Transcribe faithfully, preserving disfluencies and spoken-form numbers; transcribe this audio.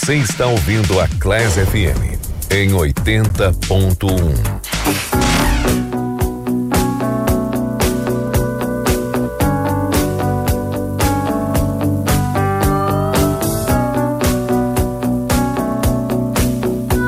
Você está ouvindo a Class F M em oitenta ponto um.